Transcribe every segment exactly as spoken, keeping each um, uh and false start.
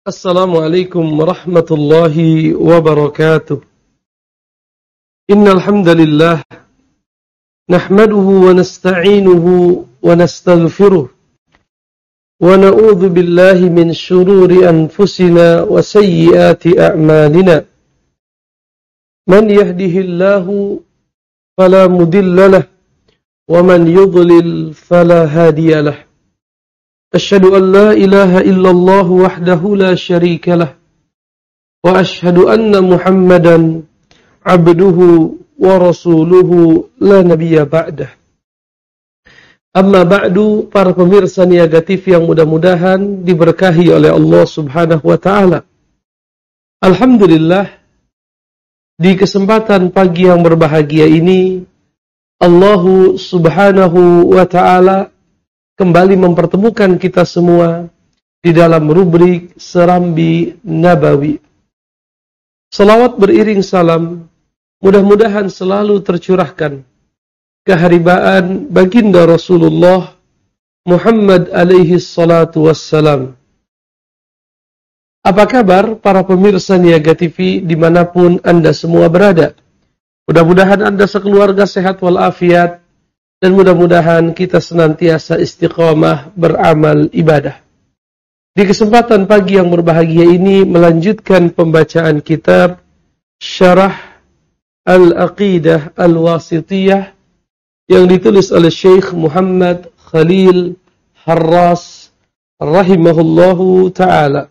Assalamualaikum warahmatullahi wabarakatuh. Innal hamdalillah nahmaduhu wa nasta'inuhu wa nastaghfiruh wa na'udzu billahi min shururi anfusina wa sayyiati a'malina. Man yahdihillahu fala mudilla lahu wa man yudlil fala hadiya lahu. Asyhadu an la ilaha illallah wahdahu la syarika lah wa asyhadu anna Muhammadan abduhu wa rasuluhu la nabiyya ba'dah. Amma ba'du, para pemirsa Niaga T V yang mudah-mudahan diberkahi oleh Allah Subhanahu wa taala. Alhamdulillah, di kesempatan pagi yang berbahagia ini Allah Subhanahu wa taala kembali mempertemukan kita semua di dalam rubrik Serambi Nabawi. Salawat beriring salam mudah-mudahan selalu tercurahkan keharibaan baginda Rasulullah Muhammad alaihi salatu wassalam. Apa kabar para pemirsa Niaga T V dimanapun Anda semua berada? Mudah-mudahan Anda sekeluarga sehat walafiat, dan mudah-mudahan kita senantiasa istiqamah beramal ibadah. Di kesempatan pagi yang berbahagia ini melanjutkan pembacaan kitab Syarah Al-Aqidah Al-Wasithiyah yang ditulis oleh Syekh Muhammad Khalil Harras rahimahullahu ta'ala.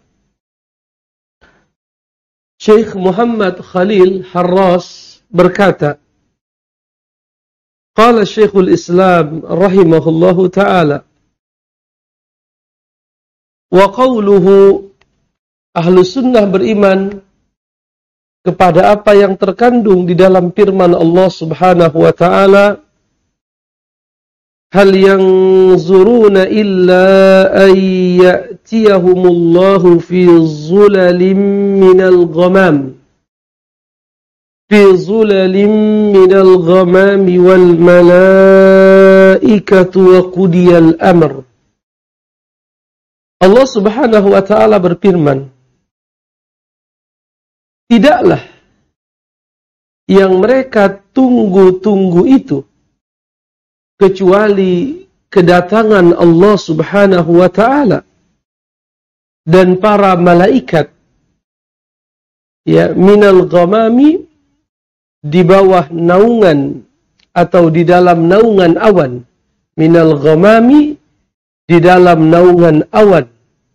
Syekh Muhammad Khalil Harras berkata, Qala Syekhul Islam rahimahullahu ta'ala, wa qawluhu, ahlu sunnah beriman kepada apa yang terkandung di dalam firman Allah Subhanahu wa ta'ala, hal yanzuruna illa an ya'tiyahumullahu fi zulalin minal ghamam fi zulalin minal ghamami wal malaikatu wa qudiyal amr. Allah Subhanahu wa ta'ala berfirman, tidaklah yang mereka tunggu-tunggu itu kecuali kedatangan Allah Subhanahu wa ta'ala dan para malaikat, ya, minal ghamami, di bawah naungan atau di dalam naungan awan, minal ghamami, di dalam naungan awan,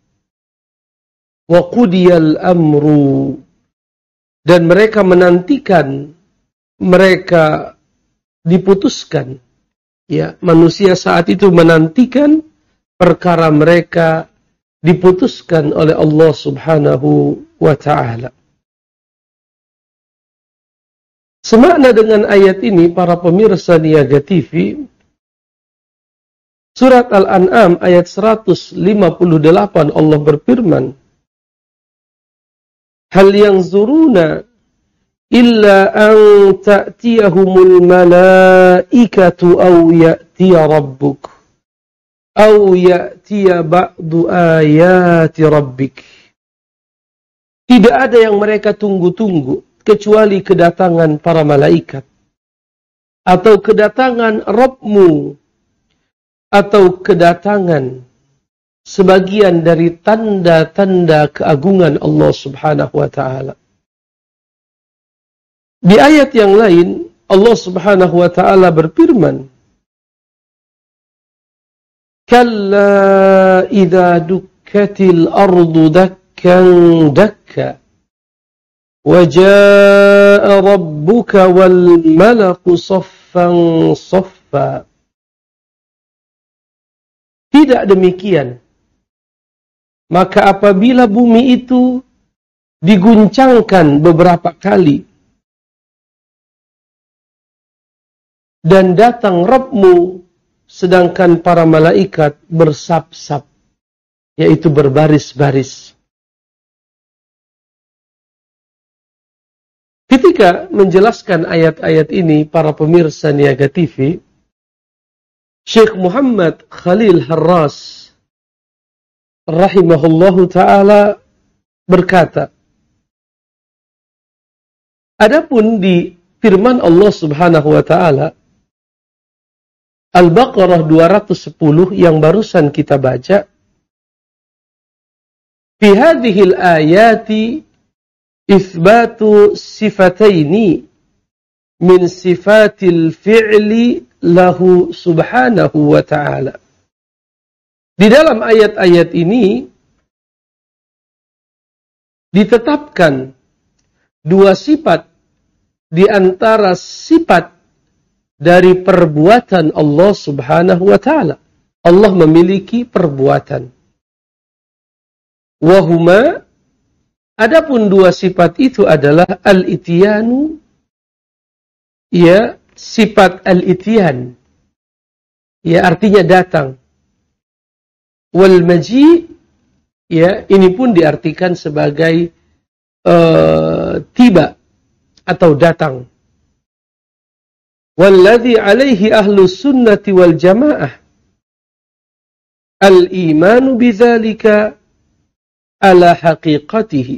wa qudiyal amru, dan mereka menantikan, mereka diputuskan, ya, manusia saat itu menantikan perkara mereka diputuskan oleh Allah Subhanahu wa ta'ala. Semakna dengan ayat ini, para pemirsa Niaga T V, surat Al-An'am ayat seratus lima puluh delapan Allah berfirman, hal yanzuruna illa an ta'tiyahumul malaikatu aw ya'tiya rabbuk aw ya'tiya ba'du ayati rabbik. Tidak ada yang mereka tunggu-tunggu kecuali kedatangan para malaikat, atau kedatangan Rabbmu, atau kedatangan sebagian dari tanda-tanda keagungan Allah Subhanahu wa ta'ala. Di ayat yang lain Allah Subhanahu wa ta'ala berfirman, kalla idza dukkatil ardu dakkan dakka وَجَاءَ رَبُّكَ وَالْمَلَكُ صَفًّا صَفًّا. Tidak demikian, maka apabila bumi itu diguncangkan beberapa kali dan datang Rabbmu sedangkan para malaikat bersab-sab, yaitu berbaris-baris. Ketika menjelaskan ayat-ayat ini, para pemirsa Niaga T V, Syekh Muhammad Khalil Harras rahimahullahu ta'ala berkata, adapun di firman Allah Subhanahu wa taala Al-Baqarah dua ratus sepuluh yang barusan kita baca, fi hadhil ayati itsbatu sifataini min sifatil fi'li lahu subhanahu wa ta'ala. Di dalam ayat-ayat ini ditetapkan dua sifat di antara sifat dari perbuatan Allah Subhanahu wa taala. Allah memiliki perbuatan. Wahuma, adapun dua sifat itu adalah al-ityanu, ya, sifat al-ityan, ya, artinya datang. Wal maji, ya, ini pun diartikan sebagai uh, tiba atau datang. Walladhi alaihi ahlus sunnati wal jamaah al-imanu bidzalika ala haqiqatihi.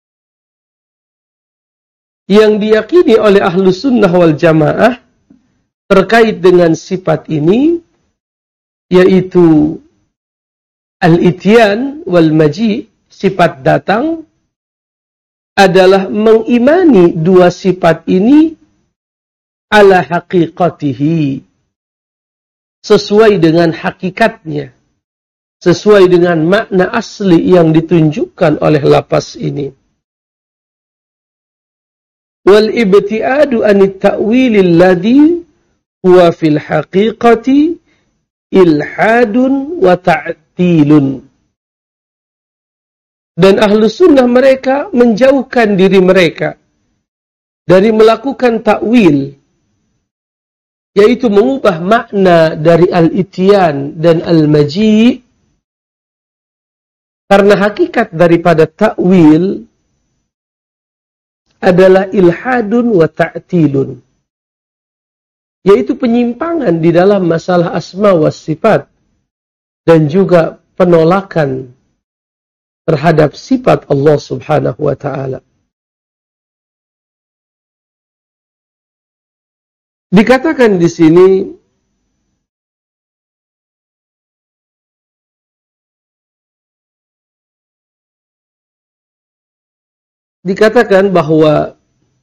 Yang diyakini oleh ahlus sunnah wal jamaah terkait dengan sifat ini, yaitu al-ityan wal maji, sifat datang, adalah mengimani dua sifat ini ala haqiqatihi, sesuai dengan hakikatnya, sesuai dengan makna asli yang ditunjukkan oleh lafaz ini. Wal ibtiadu anit ta'wilil ladzi huwa fil haqiqati ilhadun wa ta'tilun. Dan ahlu sunnah mereka menjauhkan diri mereka dari melakukan takwil, yaitu mengubah makna dari al-ityan dan al-maji, karena hakikat daripada takwil adalah ilhadun wa ta'tilun, yaitu penyimpangan di dalam masalah asma wa sifat dan juga penolakan terhadap sifat Allah Subhanahu wa taala. Dikatakan di sini dikatakan bahwa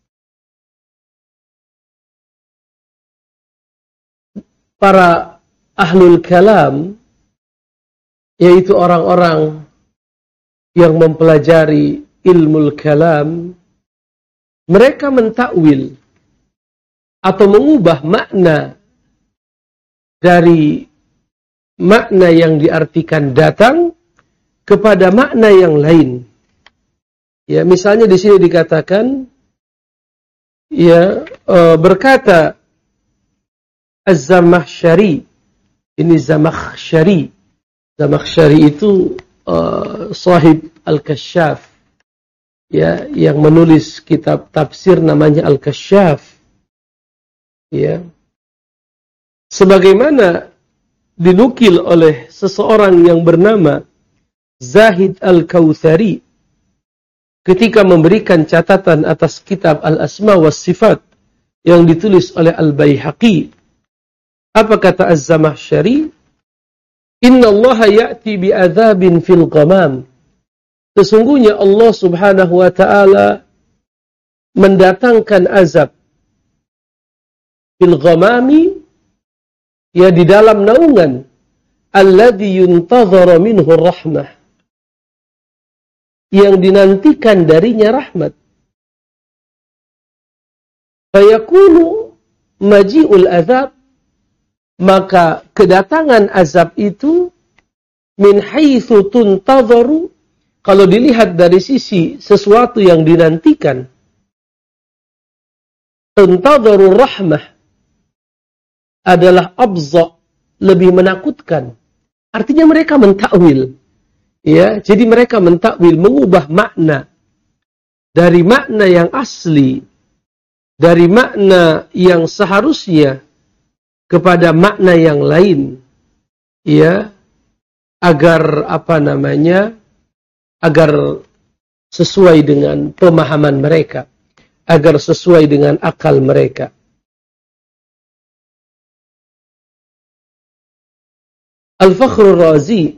para ahlul kalam, yaitu orang-orang yang mempelajari ilmu kalam, mereka mentakwil atau mengubah makna dari makna yang diartikan datang kepada makna yang lain. Ya, misalnya di sini dikatakan, ya, e, berkata Az-Zamakhsyari, ini Zamakhsyari, Zamakhsyari itu Uh, sahib Al-Kasyaf, ya, yang menulis kitab tafsir namanya Al-Kasyaf, ya, sebagaimana dinukil oleh seseorang yang bernama Zahid Al-Kautsari ketika memberikan catatan atas kitab Al-Asma wa Sifat yang ditulis oleh Al-Baihaqi. Apa kata Az-Zamakhsyari? Inna Allah ya'ti bi'adzabin fil ghamam. Sesungguhnya Allah Subhanahu wa ta'ala mendatangkan azab fil ghamami, ya, di dalam naungan, alladzi yuntazara minhu rahmah, yang dinantikan darinya rahmat. Fayakunu maji'ul azab, maka kedatangan azab itu min haitsu tuntazaru, kalau dilihat dari sisi sesuatu yang dinantikan, tuntazaru rahmah adalah abza, lebih menakutkan. Artinya mereka mentakwil, ya, jadi mereka mentakwil, mengubah makna dari makna yang asli, dari makna yang seharusnya kepada makna yang lain, ya, agar apa namanya, agar sesuai dengan pemahaman mereka, agar sesuai dengan akal mereka. Al-Fakhrur Razi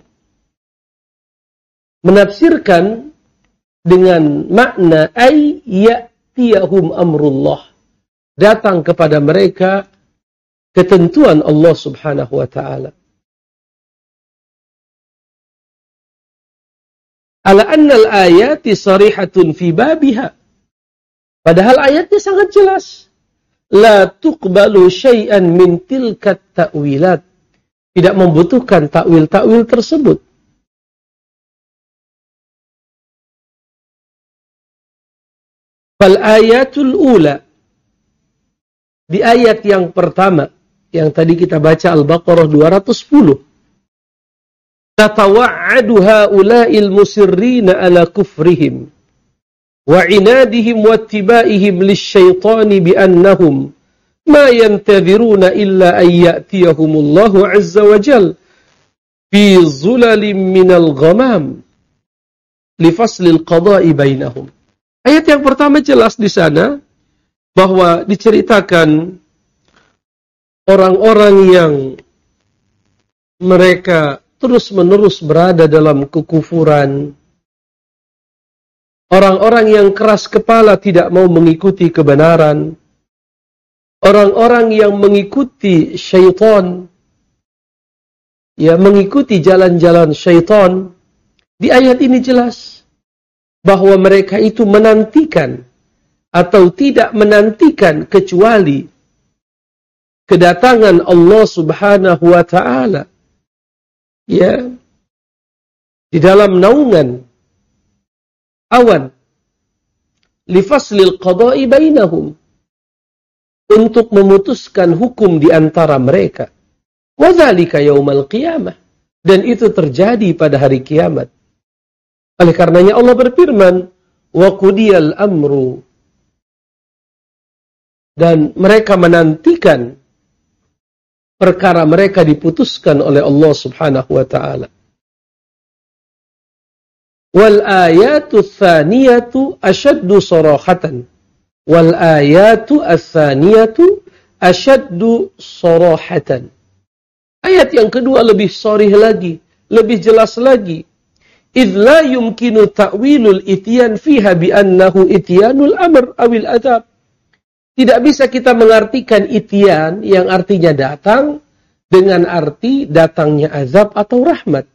menafsirkan dengan makna ay ya'tiyahum amrullah, datang kepada mereka ketentuan Allah Subhanahu wa taala. Ala annal ayati sarihatun fi babiha. Padahal ayatnya sangat jelas. La tuqbalu syai'an min tilkat ta'wilat. Tidak membutuhkan takwil-takwil tersebut. Fal ayatul ula. Di ayat yang pertama, yang tadi kita baca Al-Baqarah dua ratus sepuluh. Tatawa'adu ha'ula'il musirrina ala kufrihim wa inadihim wa tiba'ihim lisyaitani bi'annahum ma yantadhiruna illa an ya'tiyahumullahu azza wa jal fi zulalim minal ghamam li faslil qada'i bainahum. Ayat yang pertama jelas di sana bahwa diceritakan orang-orang yang mereka terus-menerus berada dalam kekufuran. Orang-orang yang keras kepala tidak mau mengikuti kebenaran. Orang-orang yang mengikuti syaitan. Ya, mengikuti jalan-jalan syaitan. Di ayat ini jelas bahwa mereka itu menantikan atau tidak menantikan kecuali kedatangan Allah Subhanahu wa taala. Ya, di dalam naungan awan lifaslil qada'i bainahum, untuk memutuskan hukum di antara mereka. Wa dzalika yaumal qiyamah, dan itu terjadi pada hari kiamat. Oleh karenanya Allah berfirman, wa qudiyal amru, dan mereka menantikan perkara mereka diputuskan oleh Allah Subhanahu wa taala. Wal ayatu tsaniyatu asyaddu sarahatan. Wal ayatu ats-tsaniyatu asyaddu sarahatan. Ayat yang kedua lebih sharih lagi, lebih jelas lagi. Idz la yumkinu ta'wilul ityan fiha bi annahu ityanul amr awil adab. Tidak bisa kita mengartikan ityan yang artinya datang dengan arti datangnya azab atau rahmat.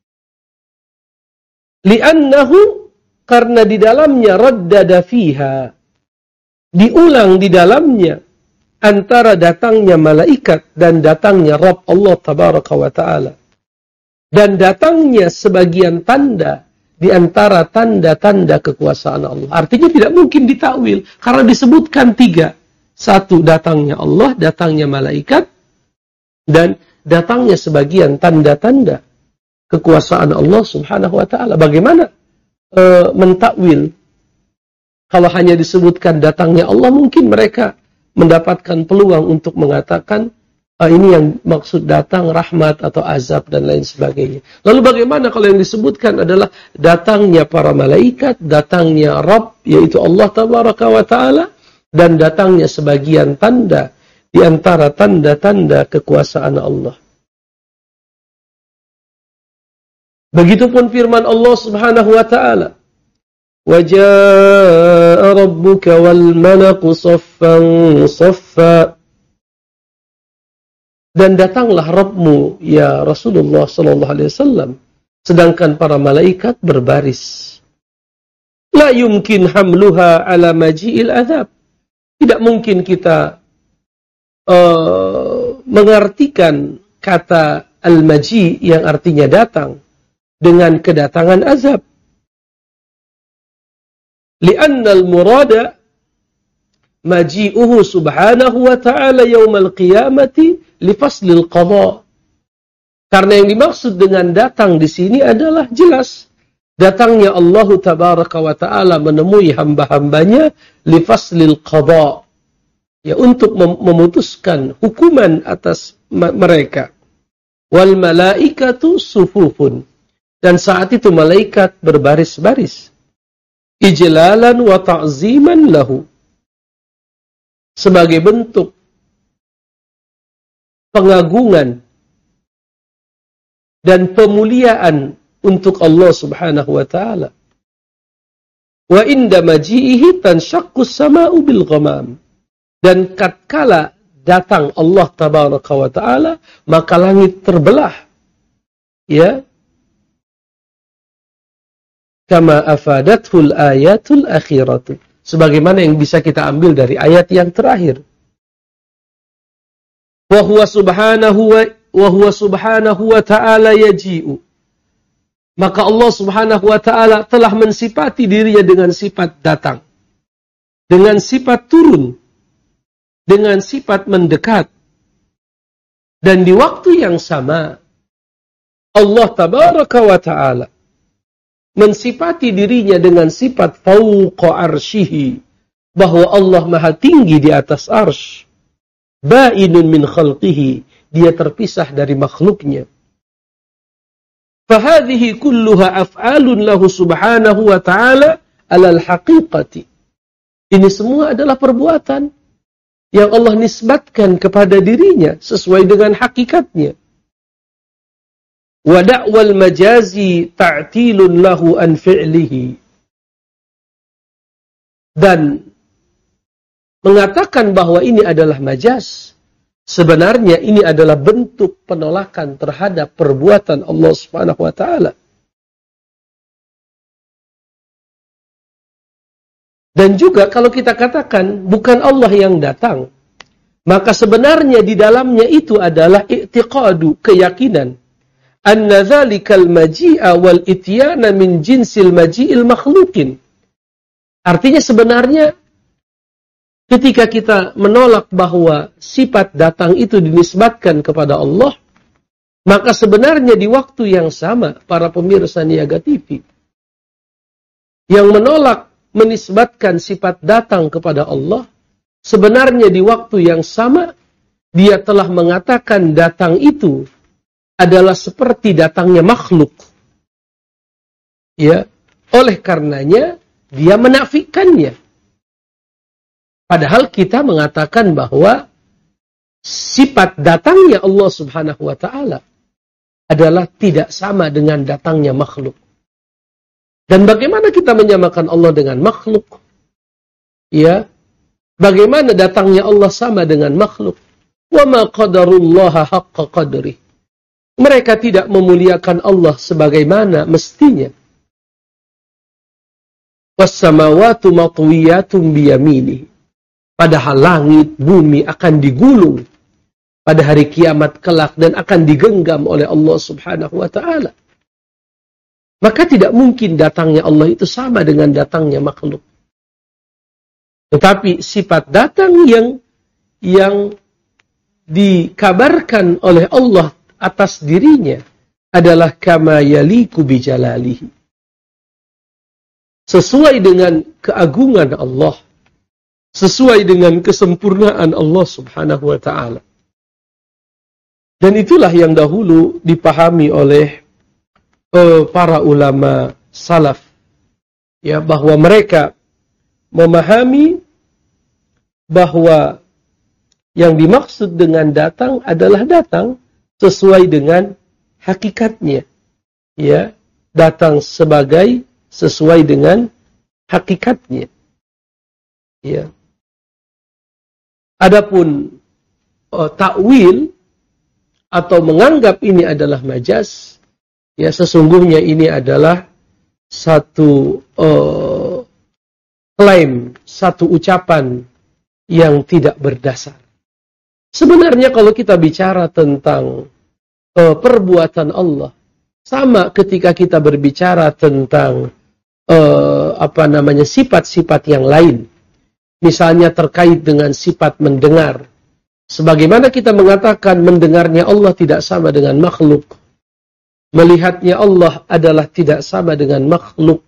Li'annahu, karena di dalamnya raddada fiha, diulang di dalamnya antara datangnya malaikat dan datangnya Rabb Allah Tabaraka wa Ta'ala. Dan datangnya sebagian tanda di antara tanda-tanda kekuasaan Allah. Artinya tidak mungkin ditakwil, karena disebutkan tiga. Satu, datangnya Allah, datangnya malaikat, dan datangnya sebagian tanda-tanda kekuasaan Allah Subhanahu wa taala. Bagaimana e, mentakwil? Kalau hanya disebutkan datangnya Allah, mungkin mereka mendapatkan peluang untuk mengatakan e, ini yang maksud datang rahmat atau azab dan lain sebagainya. Lalu bagaimana kalau yang disebutkan adalah datangnya para malaikat, datangnya Rabb, yaitu Allah Tabaraka wa taala, dan datangnya sebagian tanda di antara tanda-tanda kekuasaan Allah. Begitupun firman Allah Subhanahu wa taala, "Wa jaa'a rabbuka wal malaku saffan saffa." Dan datanglah Rabbmu ya Rasulullah sallallahu alaihi wasallam sedangkan para malaikat berbaris. La yumkin hamluha ala maji'il azab. Tidak mungkin kita uh, mengartikan kata al-maji yang artinya datang dengan kedatangan azab. Li'anna al-murada maji'uhu subhanahu wa ta'ala yawmal qiyamati li faslil qada. Karena yang dimaksud dengan datang di sini adalah jelas. Datangnya Allah Tabaraka wa Ta'ala menemui hamba-hambanya li faslil qada. Ya, untuk mem- memutuskan hukuman atas ma- mereka. Wal malaikatu sufufun. Dan saat itu malaikat berbaris-baris. ijlalan wa ta'ziman lahu. Sebagai bentuk pengagungan dan pemuliaan untuk Allah Subhanahu wa taala. Wa inda maji'ihi tanshaqqus sama'u bil ghamam. Dan tatkala datang Allah tabaraka wa taala, maka langit terbelah. Ya. Kama afadathul ayatul akhiratu. Sebagaimana yang bisa kita ambil dari ayat yang terakhir. Wa huwa subhanahu wa, wa huwa subhanahu wa ta'ala yaji'u. Maka Allah Subhanahu wa ta'ala telah mensifati dirinya dengan sifat datang. Dengan sifat turun. Dengan sifat mendekat. Dan di waktu yang sama, Allah tabaraka wa ta'ala mensifati dirinya dengan sifat fauqa arsyihi, bahwa Allah maha tinggi di atas arsy, ba'inun min khalqihi, dia terpisah dari makhluknya. Fahadhihi kulluha af'alun lahu subhanahu wa ta'ala alal haqiqati. Ini semua adalah perbuatan yang Allah nisbatkan kepada dirinya sesuai dengan hakikatnya. Wa da'wal majazi ta'tilun lahu an fi'lihi. Dan mengatakan bahwa ini adalah majaz, sebenarnya ini adalah bentuk penolakan terhadap perbuatan Allah Subhanahu wa taala. Dan juga kalau kita katakan bukan Allah yang datang, maka sebenarnya di dalamnya itu adalah i'tiqadu, keyakinan anna dzalikal maji'a wal ityana min jinsil maji'il makhluqin. Artinya sebenarnya ketika kita menolak bahwa sifat datang itu dinisbatkan kepada Allah, maka sebenarnya di waktu yang sama para pemirsa Niaga T V yang menolak menisbatkan sifat datang kepada Allah, sebenarnya di waktu yang sama dia telah mengatakan datang itu adalah seperti datangnya makhluk. Ya, oleh karenanya dia menafikannya. Padahal kita mengatakan bahwa sifat datangnya Allah Subhanahu wa taala adalah tidak sama dengan datangnya makhluk. Dan bagaimana kita menyamakan Allah dengan makhluk? Ya, bagaimana datangnya Allah sama dengan makhluk? Wa ma qadarullaha haqqa qadrih. Mereka tidak memuliakan Allah sebagaimana mestinya. Was-samawatu matwiyatun biyaminihi. Padahal langit, bumi akan digulung pada hari kiamat kelak dan akan digenggam oleh Allah Subhanahu wa taala. Maka tidak mungkin datangnya Allah itu sama dengan datangnya makhluk. Tetapi sifat datang yang yang dikabarkan oleh Allah atas dirinya adalah kama yaliku bijalalihi. Sesuai dengan keagungan Allah. Sesuai dengan kesempurnaan Allah Subhanahu wa ta'ala. Dan itulah yang dahulu dipahami oleh uh, para ulama salaf. Ya, bahwa mereka memahami bahwa yang dimaksud dengan datang adalah datang sesuai dengan hakikatnya. Ya, datang sebagai sesuai dengan hakikatnya. Ya. Adapun uh, takwil atau menganggap ini adalah majaz, ya sesungguhnya ini adalah satu uh, klaim, satu ucapan yang tidak berdasar. Sebenarnya kalau kita bicara tentang uh, perbuatan Allah, sama ketika kita berbicara tentang uh, apa namanya sifat-sifat yang lain. Misalnya terkait dengan sifat mendengar. Sebagaimana kita mengatakan mendengarnya Allah tidak sama dengan makhluk. Melihatnya Allah adalah tidak sama dengan makhluk.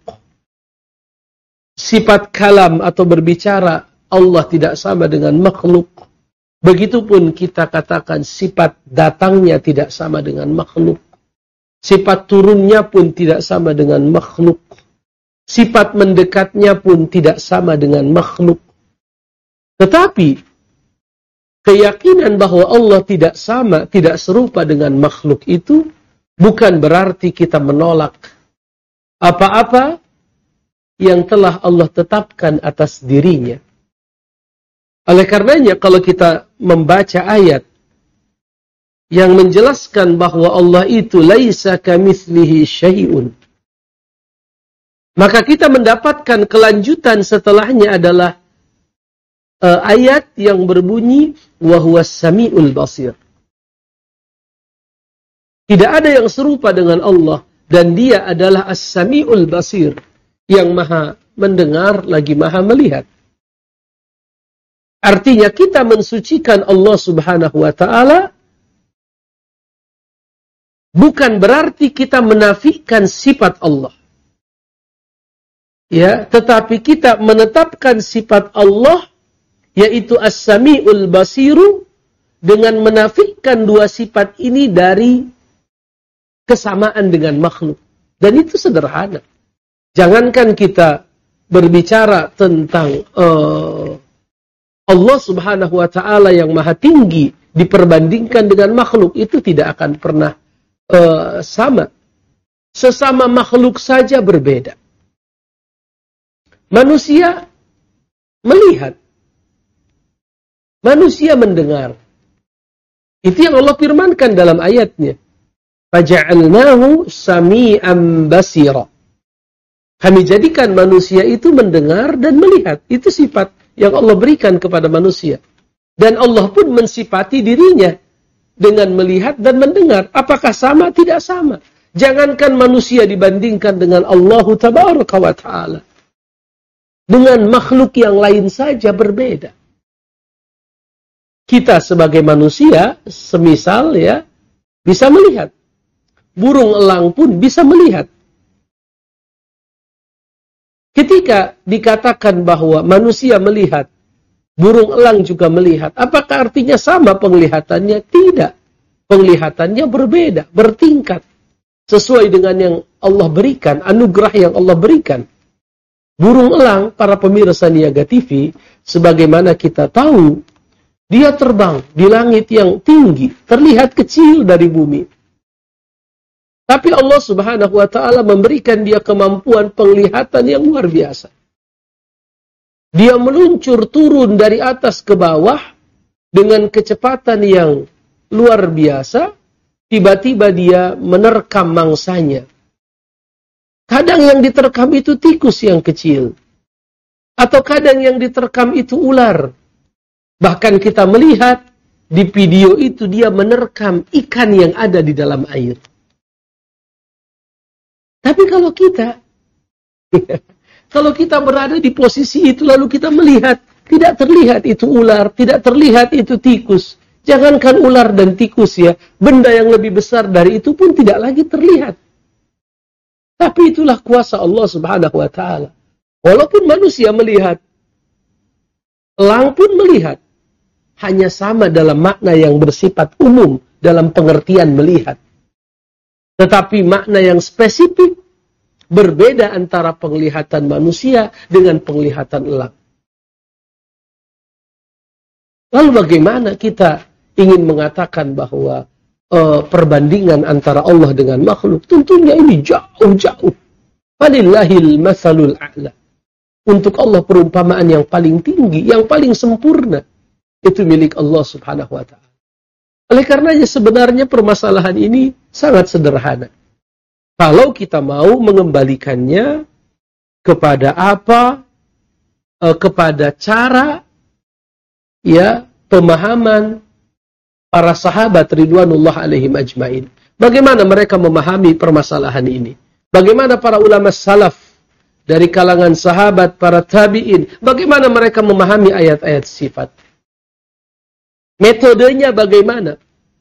Sifat kalam atau berbicara Allah tidak sama dengan makhluk. Begitupun kita katakan sifat datangnya tidak sama dengan makhluk. Sifat turunnya pun tidak sama dengan makhluk. Sifat mendekatnya pun tidak sama dengan makhluk. Tetapi keyakinan bahwa Allah tidak sama, tidak serupa dengan makhluk itu bukan berarti kita menolak apa-apa yang telah Allah tetapkan atas dirinya. Oleh karenanya, kalau kita membaca ayat yang menjelaskan bahwa Allah itu laisa kamitslihi syai'un, maka kita mendapatkan kelanjutan setelahnya adalah uh, ayat yang berbunyi wa huwas samiul basir. Tidak ada yang serupa dengan Allah, dan dia adalah as-sami'ul basir, yang maha mendengar lagi maha melihat. Artinya kita mensucikan Allah subhanahu wa ta'ala bukan berarti kita menafikan sifat Allah. Ya, tetapi kita menetapkan sifat Allah, yaitu as-sami'ul basiru, dengan menafikan dua sifat ini dari kesamaan dengan makhluk. Dan itu sederhana. Jangankan kita berbicara tentang uh, Allah subhanahu wa ta'ala yang maha tinggi diperbandingkan dengan makhluk, itu tidak akan pernah uh, sama. Sesama makhluk saja berbeda. Manusia melihat, manusia mendengar. Itu yang Allah firmankan dalam ayatnya. Faja'alnahu sami'an basira. Kami jadikan manusia itu mendengar dan melihat. Itu sifat yang Allah berikan kepada manusia. Dan Allah pun mensifati dirinya dengan melihat dan mendengar. Apakah sama? Tidak sama. Jangankan manusia dibandingkan dengan Allah tabaraka wa ta'ala. Dengan makhluk yang lain saja berbeda. Kita sebagai manusia, semisal ya, bisa melihat. Burung elang pun bisa melihat. Ketika dikatakan bahwa manusia melihat, burung elang juga melihat, apakah artinya sama penglihatannya? Tidak. Penglihatannya berbeda, bertingkat. Sesuai dengan yang Allah berikan, anugerah yang Allah berikan. Burung elang, para pemirsa Niaga T V, sebagaimana kita tahu, dia terbang di langit yang tinggi, terlihat kecil dari bumi. Tapi Allah subhanahu wa ta'ala memberikan dia kemampuan penglihatan yang luar biasa. Dia meluncur turun dari atas ke bawah dengan kecepatan yang luar biasa. Tiba-tiba dia menerkam mangsanya. Kadang yang diterkam itu tikus yang kecil. Atau kadang yang diterkam itu ular. Bahkan kita melihat di video itu dia menerkam ikan yang ada di dalam air. Tapi kalau kita, kalau kita berada di posisi itu lalu kita melihat, tidak terlihat itu ular, tidak terlihat itu tikus. Jangankan ular dan tikus ya, benda yang lebih besar dari itu pun tidak lagi terlihat. Tapi itulah kuasa Allah subhanahu wa ta'ala. Walaupun manusia melihat, elang pun melihat. Hanya sama dalam makna yang bersifat umum, dalam pengertian melihat. Tetapi makna yang spesifik berbeda antara penglihatan manusia dengan penglihatan elang. Lalu bagaimana kita ingin mengatakan bahwa uh, perbandingan antara Allah dengan makhluk? Tentunya ini jauh-jauh. Walillahil matsalul a'la. Untuk Allah perumpamaan yang paling tinggi, yang paling sempurna, itu milik Allah subhanahu wa ta'ala. Oleh karenanya sebenarnya permasalahan ini sangat sederhana. Kalau kita mau mengembalikannya kepada apa, eh, kepada cara, ya, pemahaman para sahabat ridwanullah alaihim ajmain. Bagaimana mereka memahami permasalahan ini? Bagaimana para ulama salaf dari kalangan sahabat, para tabi'in, bagaimana mereka memahami ayat-ayat sifat? Metodenya bagaimana?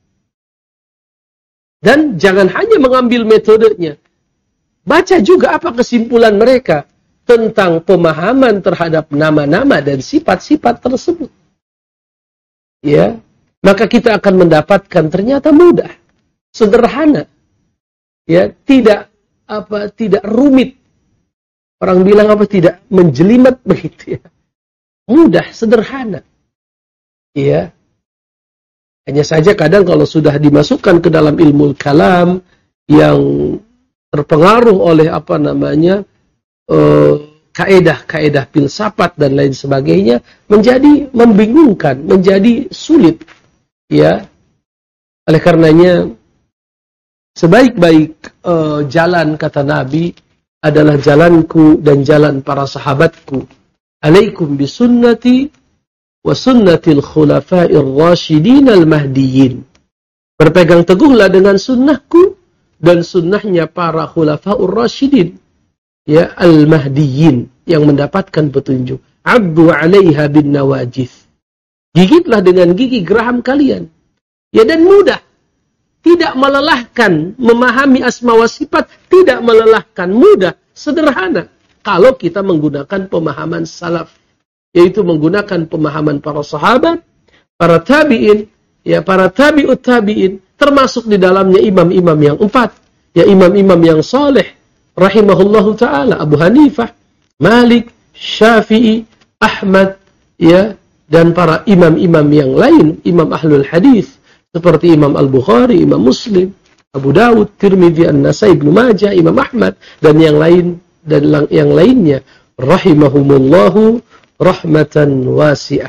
Dan jangan hanya mengambil metodenya. Baca juga apa kesimpulan mereka tentang pemahaman terhadap nama-nama dan sifat-sifat tersebut. Ya, maka kita akan mendapatkan ternyata mudah, sederhana. Ya, tidak apa tidak rumit Orang bilang apa, tidak menjelimet begitu ya. Mudah, sederhana. Iya. Hanya saja kadang kalau sudah dimasukkan ke dalam ilmu kalam yang terpengaruh oleh apa namanya eh, kaedah-kaedah filsafat dan lain sebagainya, menjadi membingungkan, menjadi sulit. Ya. Oleh karenanya sebaik-baik uh, jalan, kata Nabi, adalah jalanku dan jalan para sahabatku. Alaikum bisunnati wa sunnatil khulafa'ir rasyidin al-mahdiyyin. Berpegang teguhlah dengan sunnahku dan sunnahnya para khulafa'ur rasyidin, ya, al-mahdiyyin, yang mendapatkan petunjuk. Abdu 'alaiha bin nawajith. Gigitlah dengan gigi geraham kalian. Ya, dan mudah. Tidak melelahkan, memahami asma wa sifat tidak melelahkan, mudah, sederhana. Kalau kita menggunakan pemahaman salaf, yaitu menggunakan pemahaman para sahabat, para tabi'in, ya, para tabi'ut tabi'in, termasuk di dalamnya imam-imam yang empat, ya, imam-imam yang saleh, rahimahullahu ta'ala, Abu Hanifah, Malik, Syafi'i, Ahmad, ya, dan para imam-imam yang lain, imam ahlul hadis, seperti Imam Al-Bukhari, Imam Muslim, Abu Dawud, Tirmidzi, An-Nasai, Ibnu Majah, Imam Ahmad, dan yang lain dan yang lainnya, rahimahumullahu rahmatan wasi'ah.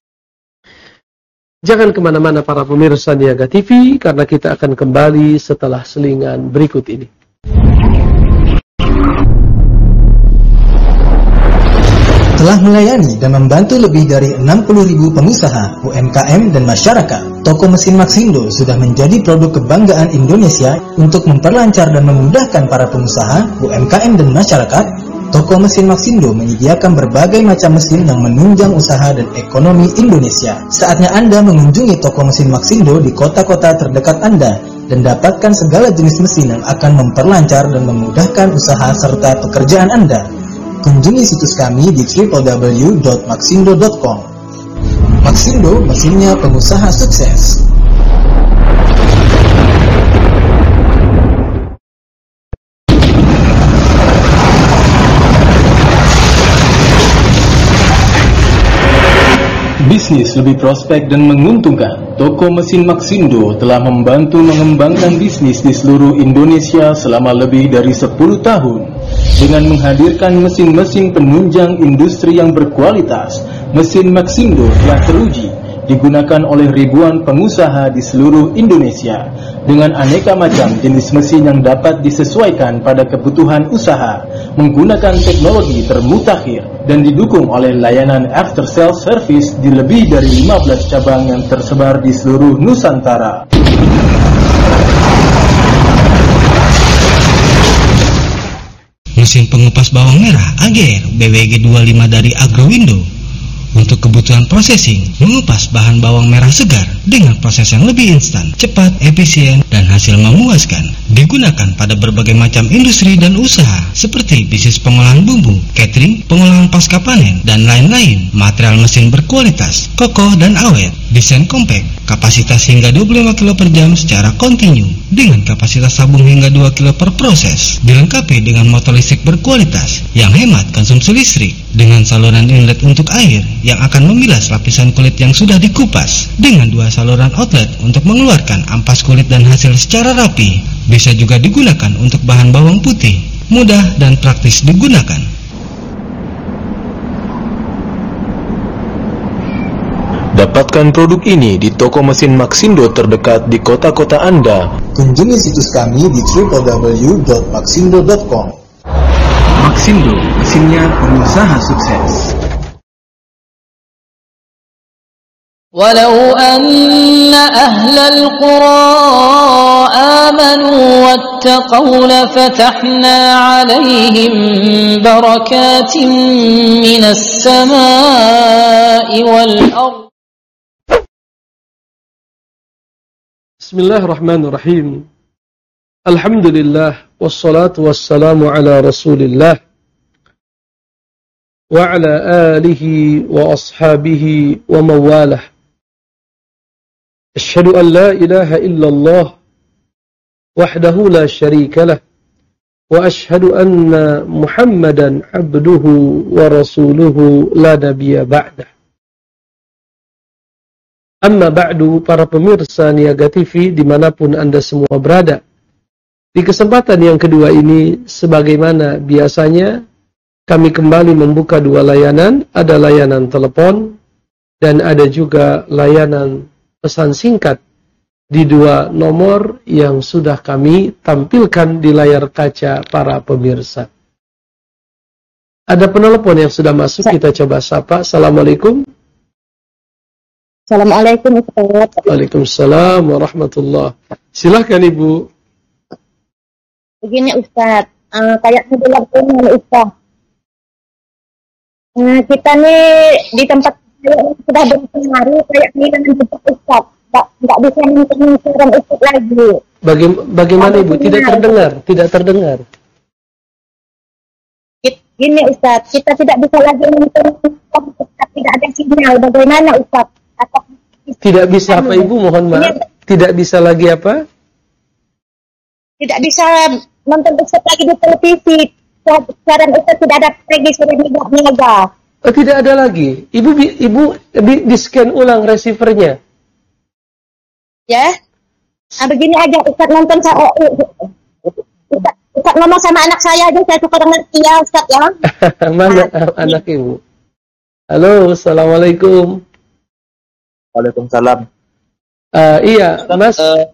Jangan kemana-mana para pemirsa Niaga T V, karena kita akan kembali setelah selingan berikut ini. Telah melayani dan membantu lebih dari enam puluh ribu pengusaha, U M K M, dan masyarakat. Toko mesin Maxindo sudah menjadi produk kebanggaan Indonesia untuk memperlancar dan memudahkan para pengusaha, U M K M, dan masyarakat. Toko mesin Maxindo menyediakan berbagai macam mesin yang menunjang usaha dan ekonomi Indonesia. Saatnya Anda mengunjungi toko mesin Maxindo di kota-kota terdekat Anda dan dapatkan segala jenis mesin yang akan memperlancar dan memudahkan usaha serta pekerjaan Anda. Kunjungi situs kami di w w w dot maxindo dot com. Maxindo, mesinnya pengusaha sukses. Bisnis lebih prospek dan menguntungkan. Toko mesin Maxindo telah membantu mengembangkan bisnis di seluruh Indonesia selama lebih dari sepuluh tahun. Dengan menghadirkan mesin-mesin penunjang industri yang berkualitas, mesin Maxindo telah teruji, digunakan oleh ribuan pengusaha di seluruh Indonesia. Dengan aneka macam jenis mesin yang dapat disesuaikan pada kebutuhan usaha, menggunakan teknologi termutakhir, dan didukung oleh layanan after sales service di lebih dari lima belas cabang yang tersebar di seluruh Nusantara. Mesin pengupas bawang merah A G R B W G dua puluh lima dari Agrowindo untuk kebutuhan processing, mengupas bahan bawang merah segar dengan proses yang lebih instan, cepat, efisien, dan hasil memuaskan. Digunakan pada berbagai macam industri dan usaha seperti bisnis pengolahan bumbu, catering, pengolahan pasca panen, dan lain-lain. Material mesin berkualitas, kokoh dan awet, desain compact, kapasitas hingga dua puluh lima kilo per jam secara kontinu, dengan kapasitas tabung hingga dua kilo per proses. Dilengkapi dengan motor listrik berkualitas yang hemat konsumsi listrik, dengan saluran inlet untuk air yang akan memilas lapisan kulit yang sudah dikupas, dengan dua saluran outlet untuk mengeluarkan ampas kulit dan hasil secara rapi. Bisa juga digunakan untuk bahan bawang putih, mudah dan praktis digunakan. Dapatkan produk ini di toko mesin Maxindo terdekat di kota-kota Anda. Kunjungi situs kami di w w w dot maxindo dot com. Maxindo, mesinnya pengusaha sukses. ولو أن أهل القرى آمنوا واتقوا لفتحنا عليهم بركات من السماء والأرض. بسم الله الرحمن الرحيم. الحمد لله والصلاة والسلام على رسول الله وعلى آله وأصحابه ومن والاه. أشهد أن لا إله إلا الله وحده لا شريك له وأشهد أن محمدا عبده ورسوله لا نبي بعده. Amma ba'du, para pemirsa Niaga T V dimanapun Anda semua berada. Di kesempatan yang kedua ini, sebagaimana biasanya, kami kembali membuka dua layanan. Ada layanan telepon dan ada juga layanan pesan singkat di dua nomor yang sudah kami tampilkan di layar kaca para pemirsa. Ada penelpon yang sudah masuk, kita coba sapa. Assalamualaikum. Assalamualaikum Ustaz. Waalaikumsalam warahmatullah. Silahkan Ibu. Begini Ustaz, uh, kayak sebelah ini Ustaz. Uh, kita nih di tempat sudah berpengaruh kayak kehilangan tempat Ustaz. Tidak bisa mendengar Ustaz lagi. Baga- bagaimana Ibu? Tidak terdengar, tidak terdengar. Gini Ustaz, kita tidak bisa lagi mendengar Ustaz, tidak ada sinyal. Bagaimana Ustaz? Atau Tidak bisa apa Ibu? Mohon maaf. Tidak bisa lagi apa? Tidak bisa nonton Ustaz lagi di televisi. Sekarang Ustaz tidak ada lagi sudah niaga. Oh, tidak ada lagi. Ibu, Ibu di, di scan ulang receivernya. Ya, nah, begini aja Ustaz nonton saya, Ustaz, Ustaz ngomong sama anak saya aja, saya suka dengar dia Ustaz ya. Mana nah, anak Ibu? Halo, Assalamualaikum. Waalaikumsalam. Uh, iya, Ustaz, Mas. Uh,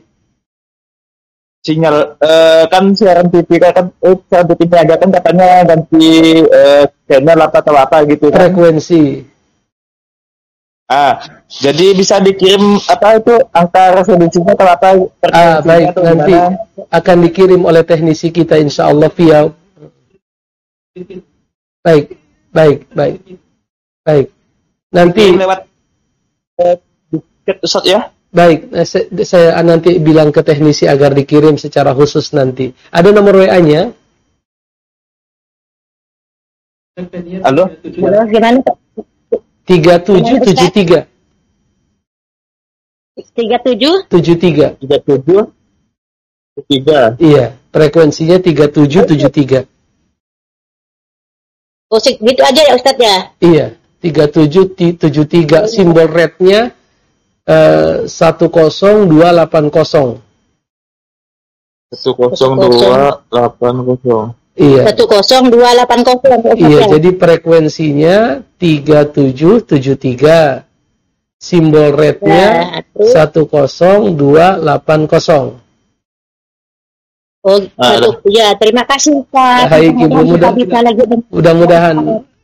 sinyal uh, kan siaran T V kan, uh, siaran T V niaga kan katanya ganti uh, channel apa atau apa gitu kan? Frekuensi. Ah, jadi bisa dikirim apa itu angka resolusinya atau apa? Ah, baik, nanti gimana? Akan dikirim oleh teknisi kita insya Allah via. Baik, baik, baik, baik. Nanti dikirim lewat uh, Ustaz ya. Baik, saya, saya nanti bilang ke teknisi agar dikirim secara khusus nanti. Ada nomor W A-nya? Halo? Halo, gimana? tiga tujuh tujuh tiga tiga tujuh tujuh tiga tiga tujuh tiga. Iya, frekuensinya tiga tujuh tujuh tiga. Oh, gitu aja ya Ustaz ya? Iya, tiga tujuh tujuh tiga. Simbol rednya uh, satu nol dua delapan nol. satu nol dua delapan nol. Iya. satu nol dua delapan nol. Iya, jadi frekuensinya tiga tujuh tujuh tiga. Simbol rednya satu nol dua delapan nol. Oh, satu. Ya, terima kasih Pak. Baik, Ibu, mudah, mudah-mudahan.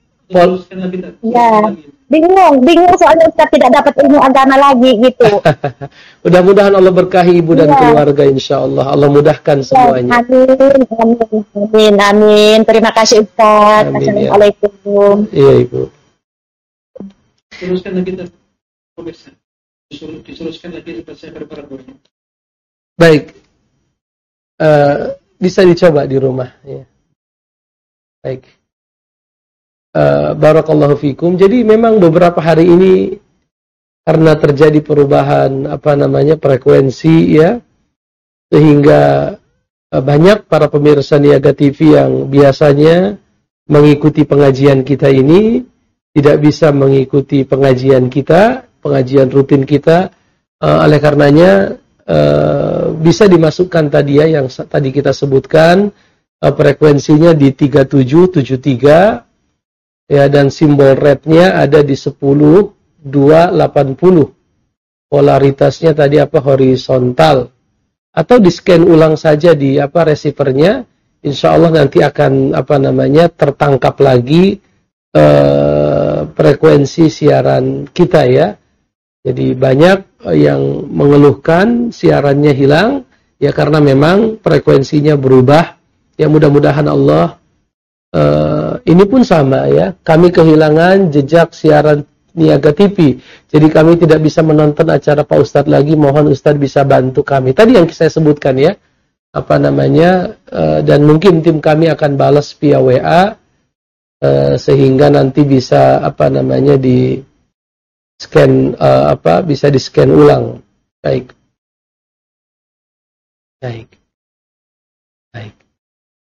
Ya, bingung, bingung soalnya Ustaz tidak dapat ilmu agama lagi gitu. Mudah-mudahan Allah berkahi Ibu dan ya. Keluarga insya Allah. Allah mudahkan semuanya. Amin, amin, amin, amin. Terima kasih Ustaz. Amin, assalamualaikum. Ya. Iya Ibu. Teruskan lagi pemirsa. Disuruhkan lagi saya preparatornya. Baik. Uh, bisa dicoba di rumah. Ya. Baik. Uh, Barakallahu fikum. Jadi memang beberapa hari ini karena terjadi perubahan apa namanya frekuensi ya, sehingga uh, banyak para pemirsa Niaga T V yang biasanya mengikuti pengajian kita ini tidak bisa mengikuti pengajian kita, pengajian rutin kita. Uh, oleh karenanya uh, bisa dimasukkan tadi ya yang tadi kita sebutkan uh, frekuensinya di tiga tujuh tujuh tiga. Ya, dan simbol rednya ada di sepuluh dua delapan nol. Polaritasnya tadi apa? Horizontal. Atau di scan ulang saja di apa receivernya. Insya Allah nanti akan apa namanya tertangkap lagi eh, frekuensi siaran kita ya. Jadi banyak yang mengeluhkan siarannya hilang ya karena memang frekuensinya berubah. Ya mudah-mudahan Allah Uh, ini pun sama ya, kami kehilangan jejak siaran Niaga T V, jadi kami tidak bisa menonton acara Pak Ustadz lagi. Mohon Ustadz bisa bantu kami. Tadi yang saya sebutkan ya, apa namanya, uh, dan mungkin tim kami akan balas via W A uh, sehingga nanti bisa apa namanya di scan uh, apa bisa di scan ulang. Baik, baik, baik.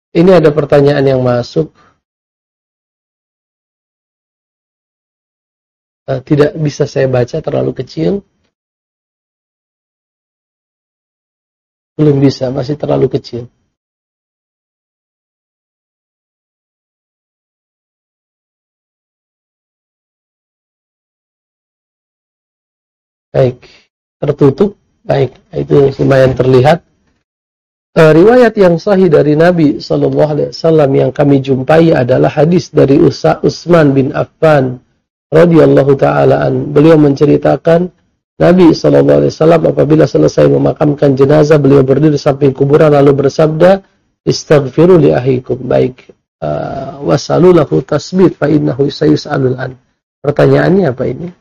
Ini ada pertanyaan yang masuk. Uh, tidak bisa saya baca, terlalu kecil. Belum bisa, masih terlalu kecil. Baik, tertutup. Baik, itu lumayan terlihat. Uh, riwayat yang sahih dari Nabi Sallallahu Alaihi Wasallam yang kami jumpai adalah hadis dari Usa, Utsman bin Affan radhiyallahu taala an. Beliau menceritakan Nabi Sallallahu Alaihi Wasallam apabila selesai memakamkan jenazah, beliau berdiri di samping kuburan lalu bersabda, "Istaghfiru li akhikum." Baik, uh, wasalu lahu tasbit fa innahu sayus'alul an. Pertanyaannya apa ini?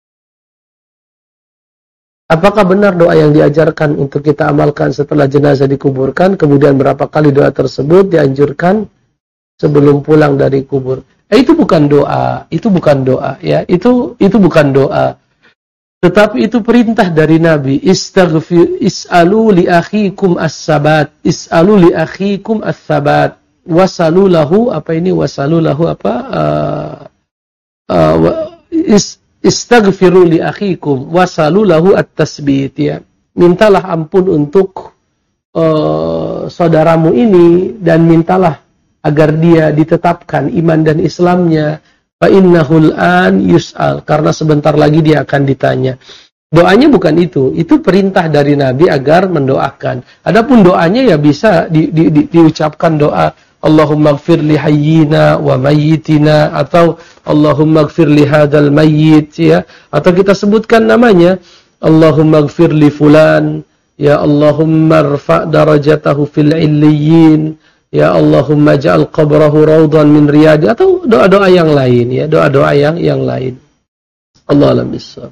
Apakah benar doa yang diajarkan untuk kita amalkan setelah jenazah dikuburkan? Kemudian berapa kali doa tersebut dianjurkan sebelum pulang dari kubur? Eh, itu bukan doa, itu bukan doa, ya. Itu itu bukan doa. Tetapi itu perintah dari Nabi. Istaghfir is'alu li akhikum as-sabat. Is'alu li akhikum as-sabat. Wasalu lahu apa ini? Wasalu lahu apa? Uh, uh, is Istaghfiru li akhikum wasalu lahu at-tasbit, ya. Mintalah ampun untuk uh, saudaramu ini dan mintalah agar dia ditetapkan iman dan Islamnya. Fa innahul an yus'al, karena sebentar lagi dia akan ditanya. Doanya bukan itu, itu perintah dari Nabi agar mendoakan. Adapun doanya ya bisa di, di, di, diucapkan doa Allahumma gfir li hayyina wa mayyitina, atau Allahumma gfir li hadal mayyit, ya, atau kita sebutkan namanya Allahumma gfir li fulan, ya Allahumma rfa' darajatahu fil illiyin, ya Allahumma ja'al qabrahu rawdan min riyadi, atau doa-doa yang lain, ya, doa-doa yang yang lain. Allah alam bissawab.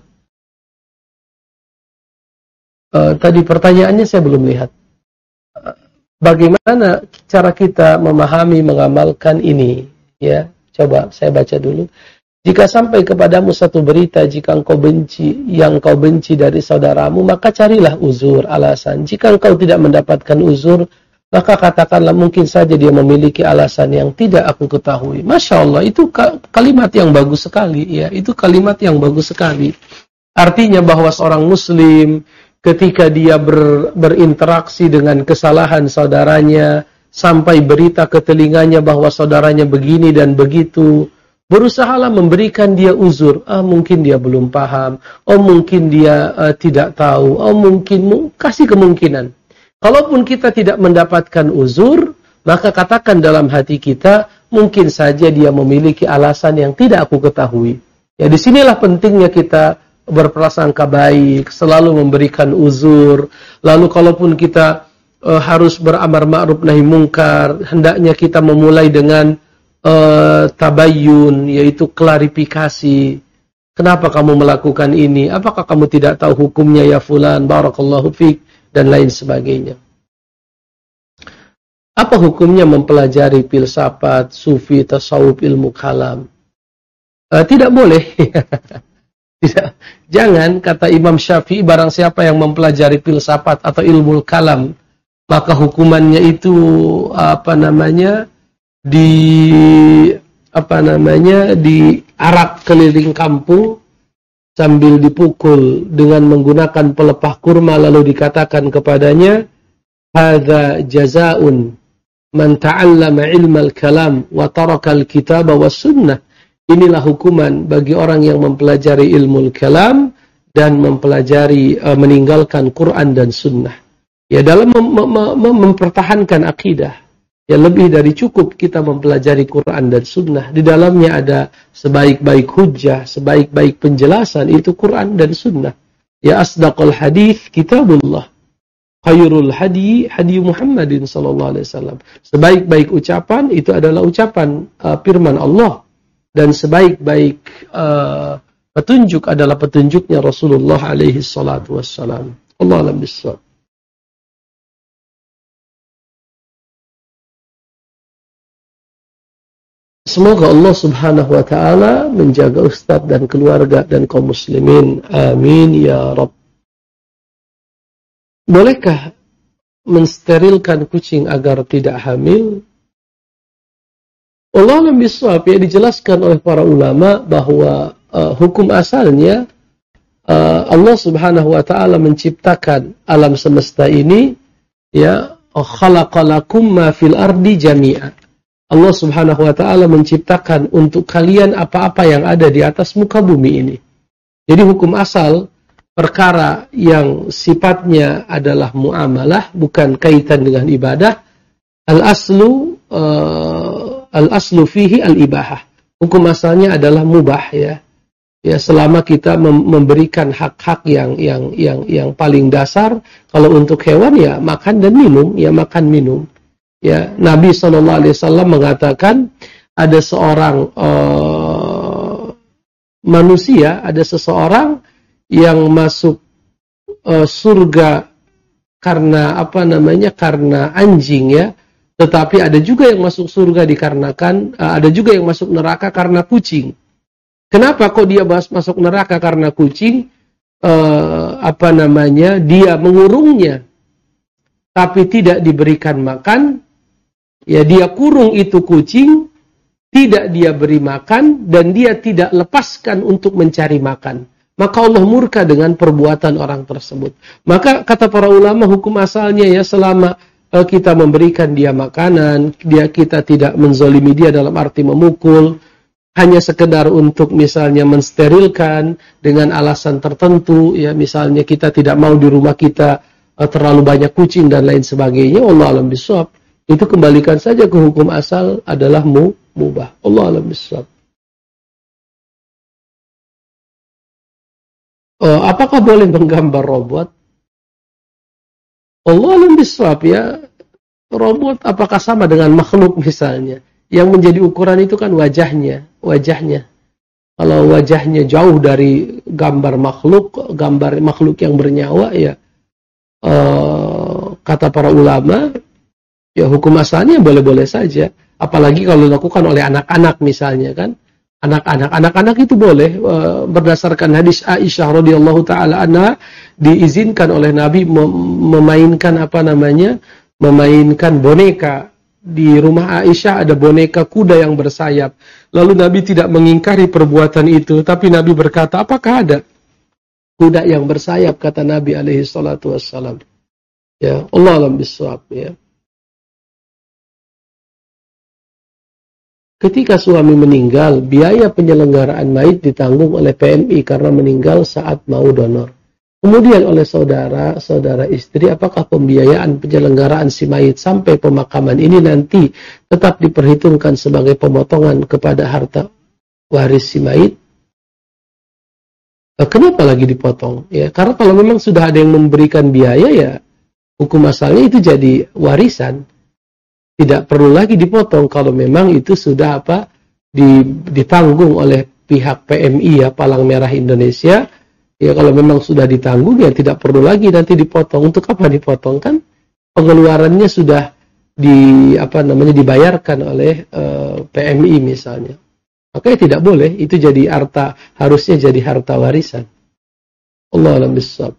Uh, tadi pertanyaannya saya belum lihat. Bagaimana cara kita memahami, mengamalkan ini? Ya, coba saya baca dulu. Jika sampai kepadamu satu berita, jika engkau benci, yang kau benci dari saudaramu, maka carilah uzur, alasan. Jika engkau tidak mendapatkan uzur, maka katakanlah mungkin saja dia memiliki alasan yang tidak aku ketahui. Masya Allah, itu kalimat yang bagus sekali. Ya, itu kalimat yang bagus sekali. Artinya bahwa seorang Muslim ketika dia ber, berinteraksi dengan kesalahan saudaranya, sampai berita ke telinganya bahwa saudaranya begini dan begitu, berusahalah memberikan dia uzur. Ah, mungkin dia belum paham, oh mungkin dia uh, tidak tahu, oh mungkin, kasih kemungkinan. Kalaupun kita tidak mendapatkan uzur, maka katakan dalam hati kita, mungkin saja dia memiliki alasan yang tidak aku ketahui. Ya, disinilah pentingnya kita berprasangka baik, selalu memberikan uzur. Lalu kalaupun kita uh, harus beramar ma'ruf nahi mungkar, hendaknya kita memulai dengan uh, tabayyun, yaitu klarifikasi. Kenapa kamu melakukan ini? Apakah kamu tidak tahu hukumnya ya fulan? Barakallahu fiik, dan lain sebagainya. Apa hukumnya mempelajari filsafat, sufi, tasawuf, ilmu kalam? Uh, tidak boleh. Tidak. Jangan, kata Imam Syafi'i, barang siapa yang mempelajari filsafat atau ilmu kalam, maka hukumannya itu apa namanya? di apa namanya? diarak keliling kampung sambil dipukul dengan menggunakan pelepah kurma, lalu dikatakan kepadanya, hadza jazaa'un man ta'allama ilmal kalam wa taraka al-kitaba was sunnah. Inilah hukuman bagi orang yang mempelajari ilmu kalam dan mempelajari uh, meninggalkan Quran dan Sunnah. Ya, dalam mem mem mem mempertahankan akidah, ya lebih dari cukup kita mempelajari Quran dan Sunnah. Di dalamnya ada sebaik-baik hujjah, sebaik-baik penjelasan, itu Quran dan Sunnah. Ya, asdaqul hadith kitabullah, khairul hadi hadi Muhammadin sallallahu alaihi wasallam. Sebaik-baik ucapan itu adalah ucapan uh, firman Allah. Dan sebaik-baik uh, petunjuk adalah petunjuknya Rasulullah alaihi salatu wassalam. Allah alam bissawab. Semoga Allah subhanahu wa ta'ala menjaga Ustadz dan keluarga dan kaum muslimin. Amin ya Rabb. Bolehkah mensterilkan kucing agar tidak hamil? Allah alam bisawab, ya, dijelaskan oleh para ulama bahwa uh, hukum asalnya uh, Allah Subhanahu wa taala menciptakan alam semesta ini, ya, khalaqalakum ma fil ardi jami'a. Allah Subhanahu wa taala menciptakan untuk kalian apa-apa yang ada di atas muka bumi ini. Jadi hukum asal perkara yang sifatnya adalah muamalah, bukan kaitan dengan ibadah, al-aslu uh, al-aslu fihi al-ibahah. Hukum asalnya adalah mubah, ya. Ya, selama kita mem- memberikan hak-hak yang yang yang yang paling dasar. Kalau untuk hewan, ya makan dan minum, ya makan minum. Ya, Nabi sallallahu alaihi wasallam mengatakan ada seorang uh, manusia, ada seseorang yang masuk uh, surga karena apa namanya? Karena anjing, ya. Tetapi ada juga yang masuk surga dikarenakan, uh, ada juga yang masuk neraka karena kucing. Kenapa kok dia masuk neraka karena kucing? Uh, apa namanya? Dia mengurungnya, tapi tidak diberikan makan. Ya, dia kurung itu kucing, tidak dia beri makan, dan dia tidak lepaskan untuk mencari makan. Maka Allah murka dengan perbuatan orang tersebut. Maka kata para ulama, hukum asalnya, ya, selama kita memberikan dia makanan, dia kita tidak menzolimi dia dalam arti memukul, hanya sekedar untuk misalnya mensterilkan dengan alasan tertentu, ya, misalnya kita tidak mau di rumah kita uh, terlalu banyak kucing dan lain sebagainya, Allah alam bisawab, itu kembalikan saja ke hukum asal adalah mu, mubah. Allah alam bisawab. Uh, apakah boleh menggambar robot? Allah alam bisawab, ya. Robot apakah sama dengan makhluk misalnya? Yang menjadi ukuran itu kan wajahnya, wajahnya. Kalau wajahnya jauh dari gambar makhluk, gambar makhluk yang bernyawa, ya, uh, kata para ulama, ya hukum asalnya boleh-boleh saja. Apalagi kalau dilakukan oleh anak-anak misalnya, kan? Anak-anak, anak-anak itu boleh, uh, berdasarkan hadis Aisyah radhiyallahu taala anha, diizinkan oleh Nabi mem- memainkan apa namanya? memainkan boneka. Di rumah Aisyah ada boneka kuda yang bersayap. Lalu Nabi tidak mengingkari perbuatan itu, tapi Nabi berkata, apakah ada kuda yang bersayap? Kata Nabi alaihi salatu wassalam. Ya, Allah alam bisawab, ya. Ketika suami meninggal, biaya penyelenggaraan mayit ditanggung oleh P M I karena meninggal saat mau donor. Kemudian oleh saudara, saudara istri, apakah pembiayaan penyelenggaraan si mayit sampai pemakaman ini nanti tetap diperhitungkan sebagai pemotongan kepada harta waris si mayit? Kenapa lagi dipotong? Ya, karena kalau memang sudah ada yang memberikan biaya, ya hukum asalnya itu jadi warisan. Tidak perlu lagi dipotong kalau memang itu sudah apa ditanggung oleh pihak P M I, ya, Palang Merah Indonesia. Ya, kalau memang sudah ditanggung, ya tidak perlu lagi nanti dipotong. Untuk apa dipotong? Kan pengeluarannya sudah di apa namanya dibayarkan oleh uh, P M I misalnya. Maka tidak boleh, itu jadi harta, harusnya jadi harta warisan. Allah a'lam bishawab.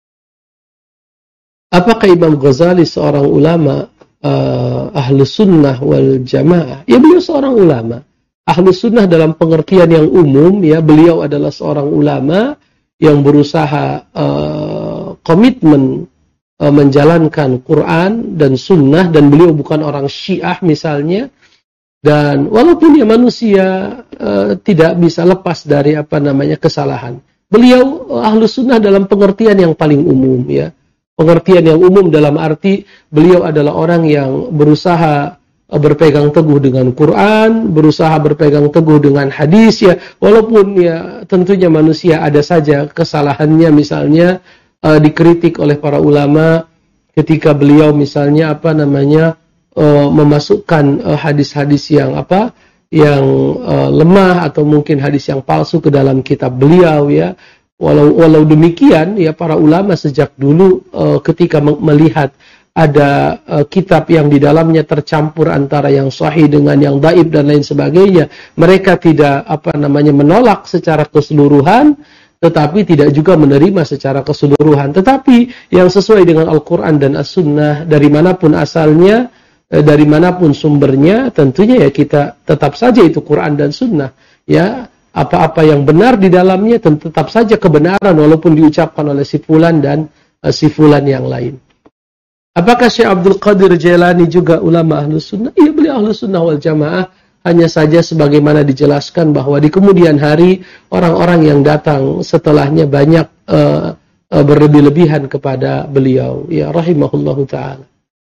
Apakah Imam Ghazali seorang ulama uh, ahlu sunnah wal jamaah? Ya, beliau seorang ulama. Ahlu sunnah dalam pengertian yang umum, ya, beliau adalah seorang ulama yang berusaha uh, komitmen uh, menjalankan Quran dan Sunnah, dan beliau bukan orang Syiah misalnya. Dan walaupun dia manusia uh, tidak bisa lepas dari apa namanya kesalahan, beliau uh, ahlu sunnah dalam pengertian yang paling umum, ya, pengertian yang umum dalam arti beliau adalah orang yang berusaha berpegang teguh dengan Quran, berusaha berpegang teguh dengan hadis, ya, walaupun ya tentunya manusia ada saja kesalahannya, misalnya uh, dikritik oleh para ulama ketika beliau misalnya apa namanya uh, memasukkan uh, hadis-hadis yang apa yang uh, lemah atau mungkin hadis yang palsu ke dalam kitab beliau, ya. Walau walau demikian, ya, para ulama sejak dulu uh, ketika melihat ada uh, kitab yang di dalamnya tercampur antara yang sahih dengan yang dhaif dan lain sebagainya, mereka tidak apa namanya menolak secara keseluruhan, tetapi tidak juga menerima secara keseluruhan. Tetapi yang sesuai dengan Al-Quran dan As-Sunnah dari manapun asalnya, eh, dari manapun sumbernya, tentunya ya kita tetap saja itu Quran dan Sunnah. Ya, apa-apa yang benar di dalamnya tetap saja kebenaran walaupun diucapkan oleh si fulan dan uh, si fulan yang lain. Apakah Syekh Abdul Qadir Jailani juga ulama Ahlus Sunnah? Iya, beliau Ahlus Sunnah wal Jamaah. Hanya saja sebagaimana dijelaskan bahwa di kemudian hari orang-orang yang datang setelahnya banyak uh, uh, berlebih-lebihan kepada beliau. Ya, rahimahullahu ta'ala.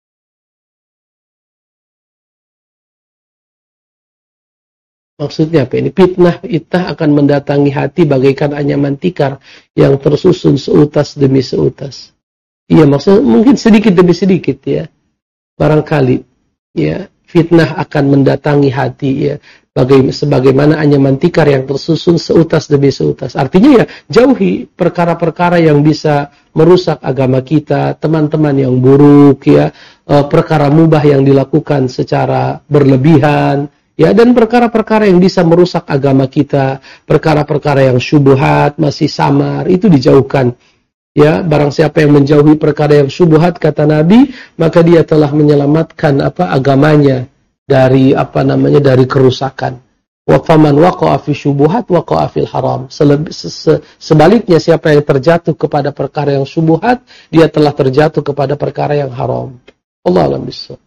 Maksudnya apa ini? Fitnah itah akan mendatangi hati bagaikan anyaman tikar yang tersusun seutas demi seutas. Iya, maksudnya mungkin sedikit demi sedikit ya. Barangkali ya, fitnah akan mendatangi hati ya, bagai sebagaimana anyaman tikar yang tersusun seutas demi seutas. Artinya ya, jauhi perkara-perkara yang bisa merusak agama kita, teman-teman yang buruk ya, perkara mubah yang dilakukan secara berlebihan. Ya, dan perkara-perkara yang bisa merusak agama kita, perkara-perkara yang syubhat, masih samar, itu dijauhkan. Ya, barang siapa yang menjauhi perkara yang syubhat, kata Nabi, maka dia telah menyelamatkan apa agamanya dari apa namanya dari kerusakan. Wa faman waqa'a fi syubhat waqa'a fil haram. Sebaliknya siapa yang terjatuh kepada perkara yang syubhat, dia telah terjatuh kepada perkara yang haram. Allah a'lam bissawab.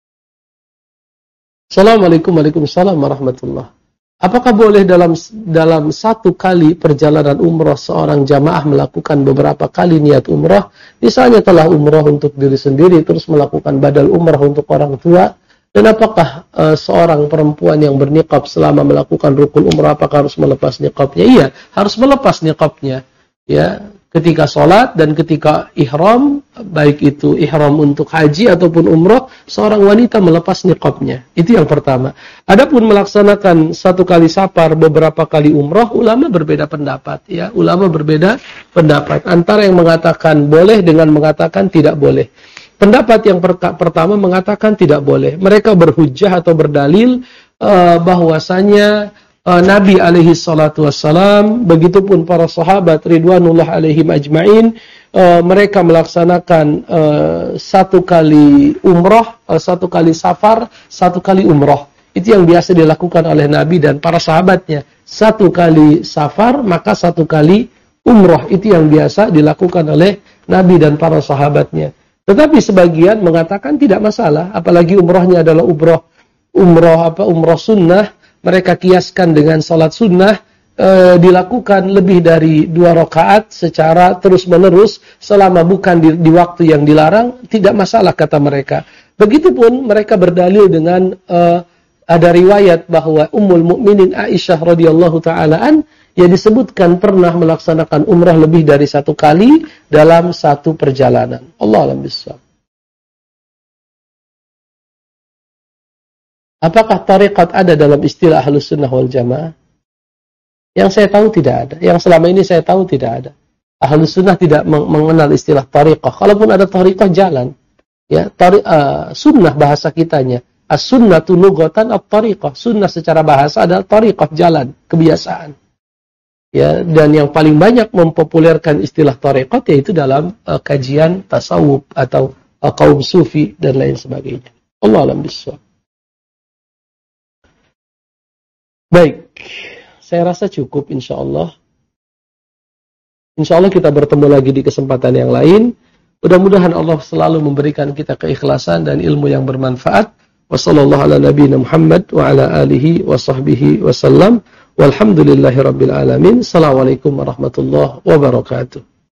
Assalamualaikum warahmatullahi wabarakatuh. Apakah boleh dalam dalam satu kali perjalanan umrah seorang jamaah melakukan beberapa kali niat umrah? Misalnya telah umrah untuk diri sendiri, terus melakukan badal umrah untuk orang tua. Dan apakah uh, seorang perempuan yang berniqab selama melakukan rukun umrah, apakah harus melepas niqabnya? Iya, harus melepas niqabnya. Ya, ketika sholat dan ketika ihram, baik itu ihram untuk haji ataupun umrah, seorang wanita melepas niqabnya. Itu yang pertama. Adapun melaksanakan satu kali safar, beberapa kali umrah, ulama berbeda pendapat. Ya, ulama berbeda pendapat. Antara yang mengatakan boleh dengan mengatakan tidak boleh. Pendapat yang per pertama mengatakan tidak boleh. Mereka berhujjah atau berdalil uh, bahwasanya Uh, Nabi alaihi salatu wassalam, begitupun para sahabat ridwanullah alaihim ajma'in, uh, mereka melaksanakan uh, satu kali umrah, uh, satu kali safar, satu kali umrah. Itu yang biasa dilakukan oleh Nabi dan para sahabatnya. Satu kali safar, maka satu kali umrah. Itu yang biasa dilakukan oleh Nabi dan para sahabatnya. Tetapi sebagian mengatakan tidak masalah, apalagi umrahnya adalah umrah umrah apa umrah sunnah. Mereka kiaskan dengan salat sunnah e, dilakukan lebih dari dua rakaat secara terus-menerus selama bukan di, di waktu yang dilarang, tidak masalah kata mereka. Begitupun mereka berdalil dengan e, ada riwayat bahwa Ummul Mukminin Aisyah radhiyallahu taala an yang disebutkan pernah melaksanakan umrah lebih dari satu kali dalam satu perjalanan. Allah a'lam bishawab. Apakah tariqat ada dalam istilah Ahlus Sunnah wal Jamaah? Yang saya tahu tidak ada. Yang selama ini saya tahu tidak ada. Ahlus Sunnah tidak mengenal istilah tariqah. Kalaupun ada tariqah, jalan. Ya, tari, uh, sunnah bahasa kitanya. As-sunnatu lughatan at-tariqah. Sunnah secara bahasa adalah tariqah, jalan, kebiasaan. Ya, dan yang paling banyak mempopulerkan istilah tariqat yaitu dalam uh, kajian tasawuf atau uh, kaum sufi dan lain sebagainya. Allah a'lam bishawab. Baik, saya rasa cukup insyaallah. Insyaallah kita bertemu lagi di kesempatan yang lain. Mudah-mudahan Allah selalu memberikan kita keikhlasan dan ilmu yang bermanfaat. Wassallallahu ala nabiyina Muhammad wa ala alihi wa sahbihi wasallam. Walhamdulillahirabbil alamin. Assalamualaikum warahmatullahi wabarakatuh.